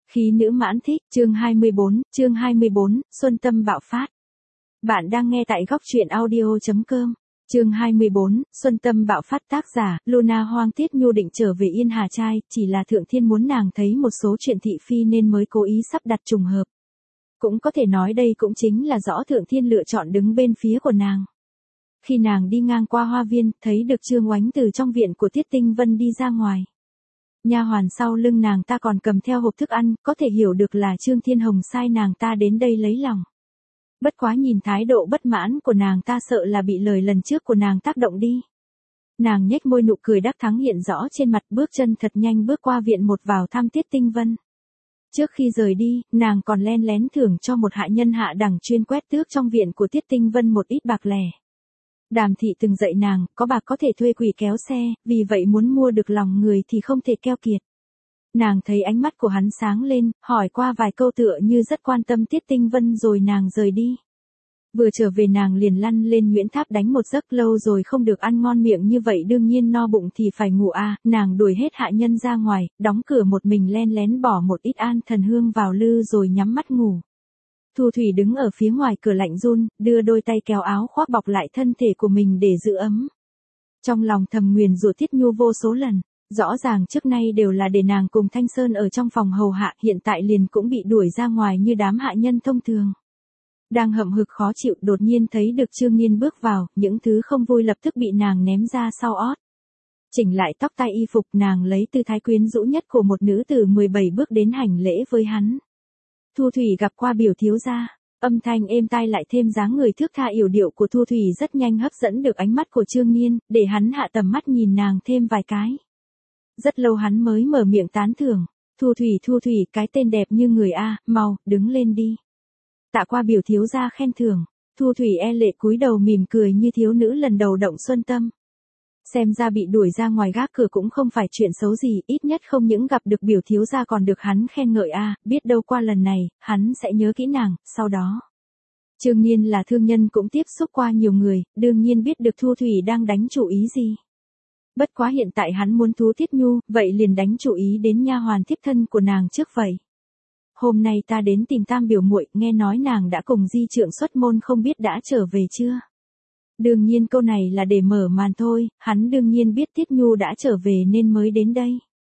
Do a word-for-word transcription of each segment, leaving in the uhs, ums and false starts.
Khí nữ mãn thích, chương hai mươi bốn, chương hai mươi bốn, Xuân Tâm bạo phát. Bạn đang nghe tại góc truyện audio chấm com. Chương hai mươi bốn, Xuân Tâm bạo phát. Tác giả, Luna Hoang. Tiết Nhu định trở về Yên Hà Trai, chỉ là Thượng Thiên muốn nàng thấy một số chuyện thị phi nên mới cố ý sắp đặt trùng hợp. Cũng có thể nói đây cũng chính là rõ Thượng Thiên lựa chọn đứng bên phía của nàng. Khi nàng đi ngang qua hoa viên, thấy được Trương Oánh từ trong viện của Tiết Tinh Vân đi ra ngoài. Nha hoàn sau lưng nàng ta còn cầm theo hộp thức ăn, có thể hiểu được là Trương Thiên Hồng sai nàng ta đến đây lấy lòng. Bất quá nhìn thái độ bất mãn của nàng ta sợ là bị lời lần trước của nàng tác động đi. Nàng nhếch môi, nụ cười đắc thắng hiện rõ trên mặt, bước chân thật nhanh bước qua viện một vào thăm Tiết Tinh Vân. Trước khi rời đi, nàng còn len lén thưởng cho một hạ nhân hạ đẳng chuyên quét tước trong viện của Tiết Tinh Vân một ít bạc lẻ. Đàm thị từng dạy nàng, có bạc có thể thuê quỷ kéo xe, vì vậy muốn mua được lòng người thì không thể keo kiệt. Nàng thấy ánh mắt của hắn sáng lên, hỏi qua vài câu tựa như rất quan tâm Tiết Tinh Vân rồi nàng rời đi. Vừa trở về nàng liền lăn lên Nguyễn Tháp đánh một giấc, lâu rồi không được ăn ngon miệng như vậy đương nhiên no bụng thì phải ngủ à, nàng đuổi hết hạ nhân ra ngoài, đóng cửa một mình len lén bỏ một ít an thần hương vào lư rồi nhắm mắt ngủ. Thu Thủy đứng ở phía ngoài cửa lạnh run, đưa đôi tay kéo áo khoác bọc lại thân thể của mình để giữ ấm. Trong lòng thầm nguyền rủa Tiết Nhu vô số lần, rõ ràng trước nay đều là để nàng cùng Thanh Sơn ở trong phòng hầu hạ, hiện tại liền cũng bị đuổi ra ngoài như đám hạ nhân thông thường. Đang hậm hực khó chịu, đột nhiên thấy được Trương Nhiên bước vào, những thứ không vui lập tức bị nàng ném ra sau ót. Chỉnh lại tóc tai y phục, nàng lấy tư thái quyến rũ nhất của một nữ tử mười bảy bước đến hành lễ với hắn. Thu Thủy gặp qua biểu thiếu gia, âm thanh êm tai lại thêm dáng người thước tha yểu điệu của Thu Thủy rất nhanh hấp dẫn được ánh mắt của Trương Nhiên, để hắn hạ tầm mắt nhìn nàng thêm vài cái. Rất lâu hắn mới mở miệng tán thưởng, Thu Thủy Thu Thủy cái tên đẹp như người a, mau, đứng lên đi. Tạ qua biểu thiếu gia khen thưởng, Thu Thủy e lệ cúi đầu mỉm cười như thiếu nữ lần đầu động xuân tâm. Xem ra bị đuổi ra ngoài gác cửa cũng không phải chuyện xấu gì, ít nhất không những gặp được biểu thiếu gia còn được hắn khen ngợi a, biết đâu qua lần này, hắn sẽ nhớ kỹ nàng, sau đó. Trương Nhiên là thương nhân cũng tiếp xúc qua nhiều người, đương nhiên biết được Thu Thủy đang đánh chủ ý gì. Bất quá hiện tại hắn muốn thú Tiết Nhu, vậy liền đánh chủ ý đến nha hoàn thiếp thân của nàng trước vậy. Hôm nay ta đến tìm Tam biểu muội, nghe nói nàng đã cùng Di Trượng xuất môn, không biết đã trở về chưa? Đương nhiên câu này là để mở màn thôi, hắn đương nhiên biết Tiết Nhu đã trở về nên mới đến đây.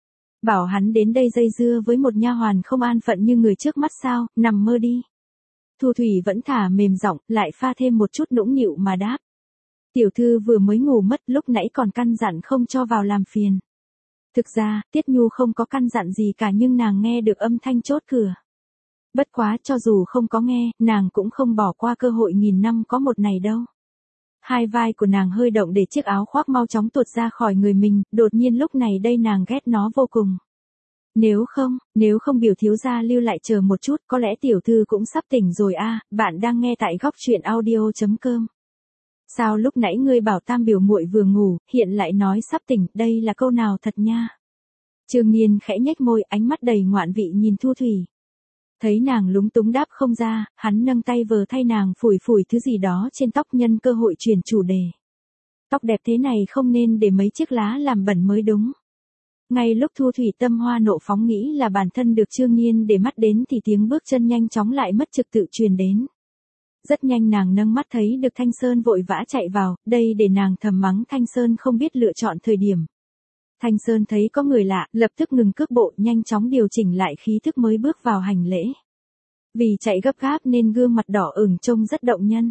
Bảo hắn đến đây dây dưa với một nha hoàn không an phận như người trước mắt sao, nằm mơ đi. Thu Thủy vẫn thả mềm giọng, lại pha thêm một chút nũng nịu mà đáp. Tiểu thư vừa mới ngủ mất, lúc nãy còn căn dặn không cho vào làm phiền. Thực ra, Tiết Nhu không có căn dặn gì cả nhưng nàng nghe được âm thanh chốt cửa. Bất quá cho dù không có nghe, nàng cũng không bỏ qua cơ hội nghìn năm có một này đâu. Hai vai của nàng hơi động để chiếc áo khoác mau chóng tuột ra khỏi người mình, đột nhiên lúc này đây nàng ghét nó vô cùng. Nếu không, nếu không biểu thiếu gia lưu lại chờ một chút, có lẽ tiểu thư cũng sắp tỉnh rồi a. Bạn đang nghe tại góc truyện audio chấm com. Sao lúc nãy ngươi bảo Tam biểu muội vừa ngủ, hiện lại nói sắp tỉnh, đây là câu nào thật nha. Trương Nhiên khẽ nhếch môi, ánh mắt đầy ngoạn vị nhìn Thu Thủy. Thấy nàng lúng túng đáp không ra, hắn nâng tay vờ thay nàng phủi phủi thứ gì đó trên tóc nhân cơ hội chuyển chủ đề. Tóc đẹp thế này không nên để mấy chiếc lá làm bẩn mới đúng. Ngay lúc Thu Thủy tâm hoa nộ phóng nghĩ là bản thân được Trương Nhiên để mắt đến thì tiếng bước chân nhanh chóng lại mất trật tự truyền đến. Rất nhanh nàng nâng mắt thấy được Thanh Sơn vội vã chạy vào, đây để nàng thầm mắng Thanh Sơn không biết lựa chọn thời điểm. Thanh Sơn thấy có người lạ, lập tức ngừng cước bộ, nhanh chóng điều chỉnh lại khí thức mới bước vào hành lễ. Vì chạy gấp gáp nên gương mặt đỏ ửng trông rất động nhân.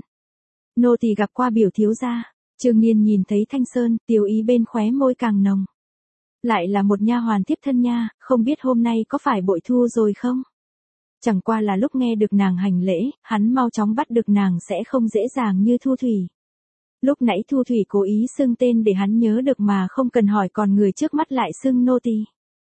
Nô tỳ gặp qua biểu thiếu gia. Trương Nhiên nhìn thấy Thanh Sơn, tiêu ý bên khóe môi càng nồng. Lại là một nha hoàn thiếp thân nha, không biết hôm nay có phải bội thu rồi không? Chẳng qua là lúc nghe được nàng hành lễ, hắn mau chóng bắt được nàng sẽ không dễ dàng như Thu Thủy. Lúc nãy Thu Thủy cố ý xưng tên để hắn nhớ được mà không cần hỏi, còn người trước mắt lại xưng nô tỳ.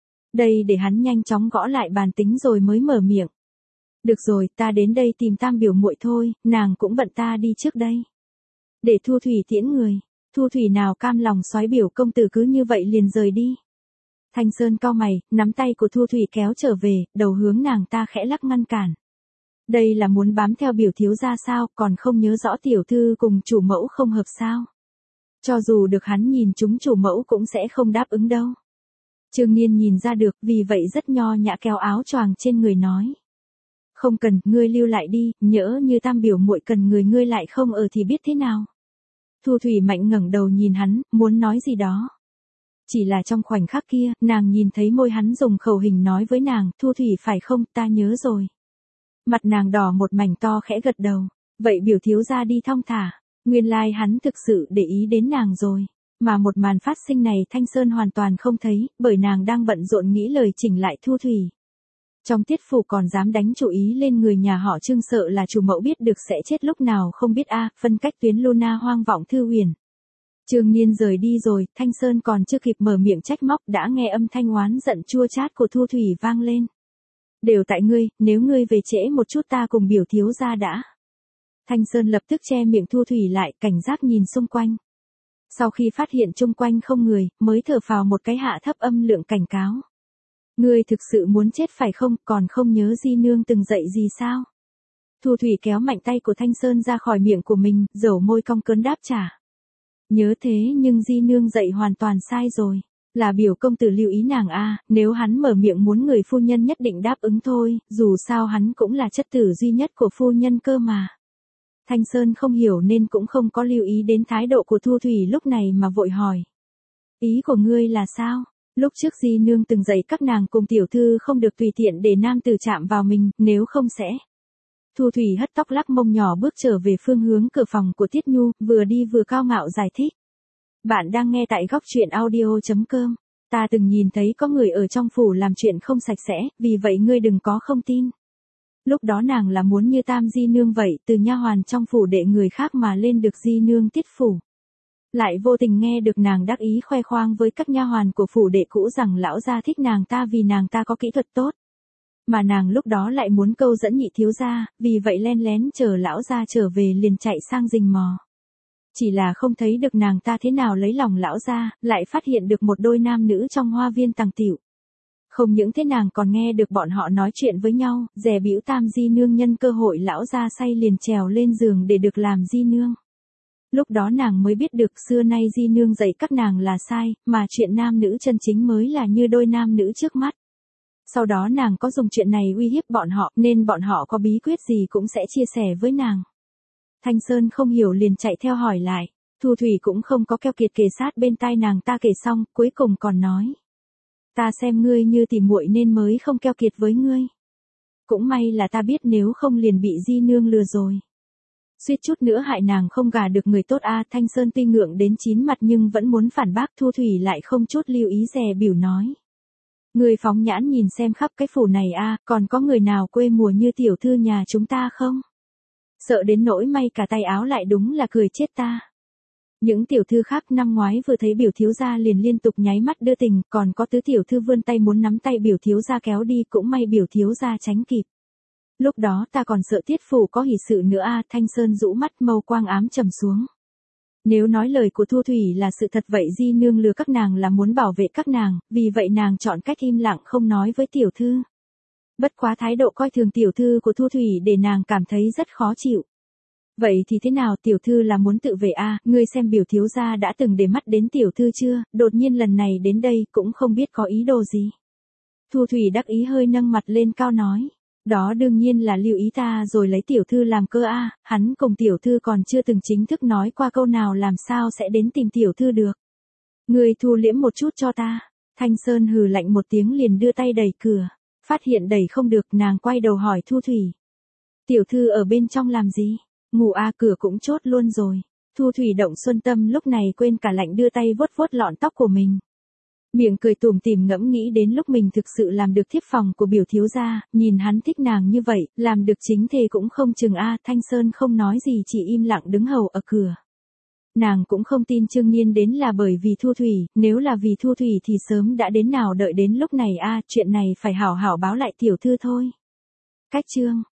Đây để hắn nhanh chóng gõ lại bàn tính rồi mới mở miệng. Được rồi, ta đến đây tìm Tam biểu muội thôi, nàng cũng bận, ta đi trước đây. Để Thu Thủy tiễn người, Thu Thủy nào cam lòng soái biểu công tử cứ như vậy liền rời đi. Thanh Sơn cau mày, nắm tay của Thu Thủy kéo trở về, đầu hướng nàng ta khẽ lắc ngăn cản. Đây là muốn bám theo biểu thiếu gia sao, còn không nhớ rõ tiểu thư cùng chủ mẫu không hợp sao? Cho dù được hắn nhìn chúng chủ mẫu cũng sẽ không đáp ứng đâu. Trương Nhiên nhìn ra được, vì vậy rất nho nhã kéo áo choàng trên người nói. Không cần, ngươi lưu lại đi, nhỡ như Tam biểu muội cần người ngươi lại không ở thì biết thế nào. Thu Thủy Mạnh ngẩng đầu nhìn hắn, muốn nói gì đó. Chỉ là trong khoảnh khắc kia, nàng nhìn thấy môi hắn dùng khẩu hình nói với nàng, Thu Thủy phải không, ta nhớ rồi. Mặt nàng đỏ một mảnh to khẽ gật đầu, vậy biểu thiếu gia đi thong thả, nguyên lai like hắn thực sự để ý đến nàng rồi. Mà một màn phát sinh này Thanh Sơn hoàn toàn không thấy, bởi nàng đang bận rộn nghĩ lời chỉnh lại Thu Thủy. Trong tiết phủ còn dám đánh chủ ý lên người nhà họ Trương, sợ là chủ mẫu biết được sẽ chết lúc nào không biết a. À, phân cách tuyến Luna hoang vọng thư huyền. Trương Nhiên rời đi rồi, Thanh Sơn còn chưa kịp mở miệng trách móc đã nghe âm thanh oán giận chua chát của Thu Thủy vang lên. Đều tại ngươi, nếu ngươi về trễ một chút ta cùng biểu thiếu gia đã. Thanh Sơn lập tức che miệng Thu Thủy lại, cảnh giác nhìn xung quanh. Sau khi phát hiện chung quanh không người, mới thở phào một cái hạ thấp âm lượng cảnh cáo. Ngươi thực sự muốn chết phải không, còn không nhớ Di Nương từng dạy gì sao? Thu Thủy kéo mạnh tay của Thanh Sơn ra khỏi miệng của mình, dầu môi cong cớn đáp trả. Nhớ thế nhưng Di Nương dạy hoàn toàn sai rồi. Là biểu công tử lưu ý nàng a, nếu hắn mở miệng muốn người phu nhân nhất định đáp ứng thôi, dù sao hắn cũng là chất tử duy nhất của phu nhân cơ mà. Thanh Sơn không hiểu nên cũng không có lưu ý đến thái độ của Thu Thủy lúc này mà vội hỏi. Ý của ngươi là sao? Lúc trước Di Nương từng dạy các nàng cùng tiểu thư không được tùy tiện để nam tử chạm vào mình, nếu không sẽ. Thu Thủy hất tóc lắc mông nhỏ bước trở về phương hướng cửa phòng của Tiết Nhu, vừa đi vừa cao ngạo giải thích. Bạn đang nghe tại góc truyện audio chấm com. Ta từng nhìn thấy có người ở trong phủ làm chuyện không sạch sẽ, vì vậy ngươi đừng có không tin. Lúc đó nàng là muốn như Tam Di Nương vậy, từ nha hoàn trong phủ đệ người khác mà lên được Di Nương Tiết phủ. Lại vô tình nghe được nàng đắc ý khoe khoang với các nha hoàn của phủ đệ cũ rằng lão gia thích nàng ta vì nàng ta có kỹ thuật tốt. Mà nàng lúc đó lại muốn câu dẫn nhị thiếu gia, vì vậy len lén chờ lão gia trở về liền chạy sang rình mò. Chỉ là không thấy được nàng ta thế nào lấy lòng lão gia, lại phát hiện được một đôi nam nữ trong hoa viên tàng tiểu. Không những thế nàng còn nghe được bọn họ nói chuyện với nhau, dè bĩu Tam Di Nương nhân cơ hội lão gia say liền trèo lên giường để được làm Di Nương. Lúc đó nàng mới biết được xưa nay Di Nương dạy các nàng là sai, mà chuyện nam nữ chân chính mới là như đôi nam nữ trước mắt. Sau đó nàng có dùng chuyện này uy hiếp bọn họ, nên bọn họ có bí quyết gì cũng sẽ chia sẻ với nàng. Thanh Sơn không hiểu liền chạy theo hỏi lại, Thu Thủy cũng không có keo kiệt kề sát bên tai nàng ta kể xong, cuối cùng còn nói. Ta xem ngươi như tỉ muội nên mới không keo kiệt với ngươi. Cũng may là ta biết nếu không liền bị Di Nương lừa rồi. Suýt chút nữa hại nàng không gả được người tốt a. À, Thanh Sơn tuy ngượng đến chín mặt nhưng vẫn muốn phản bác. Thu Thủy lại không chút lưu ý dè bỉu nói. Người phóng nhãn nhìn xem khắp cái phủ này a, à, còn có người nào quê mùa như tiểu thư nhà chúng ta không? Sợ đến nỗi may cả tay áo lại đúng là cười chết ta. Những tiểu thư khác năm ngoái vừa thấy biểu thiếu gia liền liên tục nháy mắt đưa tình, còn có tứ tiểu thư vươn tay muốn nắm tay biểu thiếu gia kéo đi, cũng may biểu thiếu gia tránh kịp. Lúc đó ta còn sợ Tiết phủ có hỷ sự nữa a. À, Thanh Sơn rũ mắt mâu quang ám trầm xuống. Nếu nói lời của Thu Thủy là sự thật vậy Di Nương lừa các nàng là muốn bảo vệ các nàng, vì vậy nàng chọn cách im lặng không nói với tiểu thư. Bất quá thái độ coi thường tiểu thư của Thu Thủy để nàng cảm thấy rất khó chịu. Vậy thì thế nào, tiểu thư là muốn tự vệ a? À, ngươi xem biểu thiếu gia đã từng để mắt đến tiểu thư chưa, đột nhiên lần này đến đây cũng không biết có ý đồ gì. Thu Thủy đắc ý hơi nâng mặt lên cao nói. Đó đương nhiên là lưu ý ta rồi lấy tiểu thư làm cơ a. À, hắn cùng tiểu thư còn chưa từng chính thức nói qua câu nào làm sao sẽ đến tìm tiểu thư được. Ngươi thu liễm một chút cho ta. Thanh Sơn hừ lạnh một tiếng liền đưa tay đẩy cửa. Phát hiện đẩy không được nàng quay đầu hỏi Thu Thủy. Tiểu thư ở bên trong làm gì? Ngủ a. À, cửa cũng chốt luôn rồi. Thu Thủy động xuân tâm lúc này quên cả lạnh đưa tay vuốt vuốt lọn tóc của mình. Miệng cười tủm tỉm ngẫm nghĩ đến lúc mình thực sự làm được thiếp phòng của biểu thiếu gia, nhìn hắn thích nàng như vậy, làm được chính thề cũng không chừng a. À, Thanh Sơn không nói gì chỉ im lặng đứng hầu ở cửa. Nàng cũng không tin Trương Nhiên đến là bởi vì Thu Thủy, nếu là vì Thu Thủy thì sớm đã đến nào đợi đến lúc này a. À, chuyện này phải hảo hảo báo lại tiểu thư thôi. Cách chương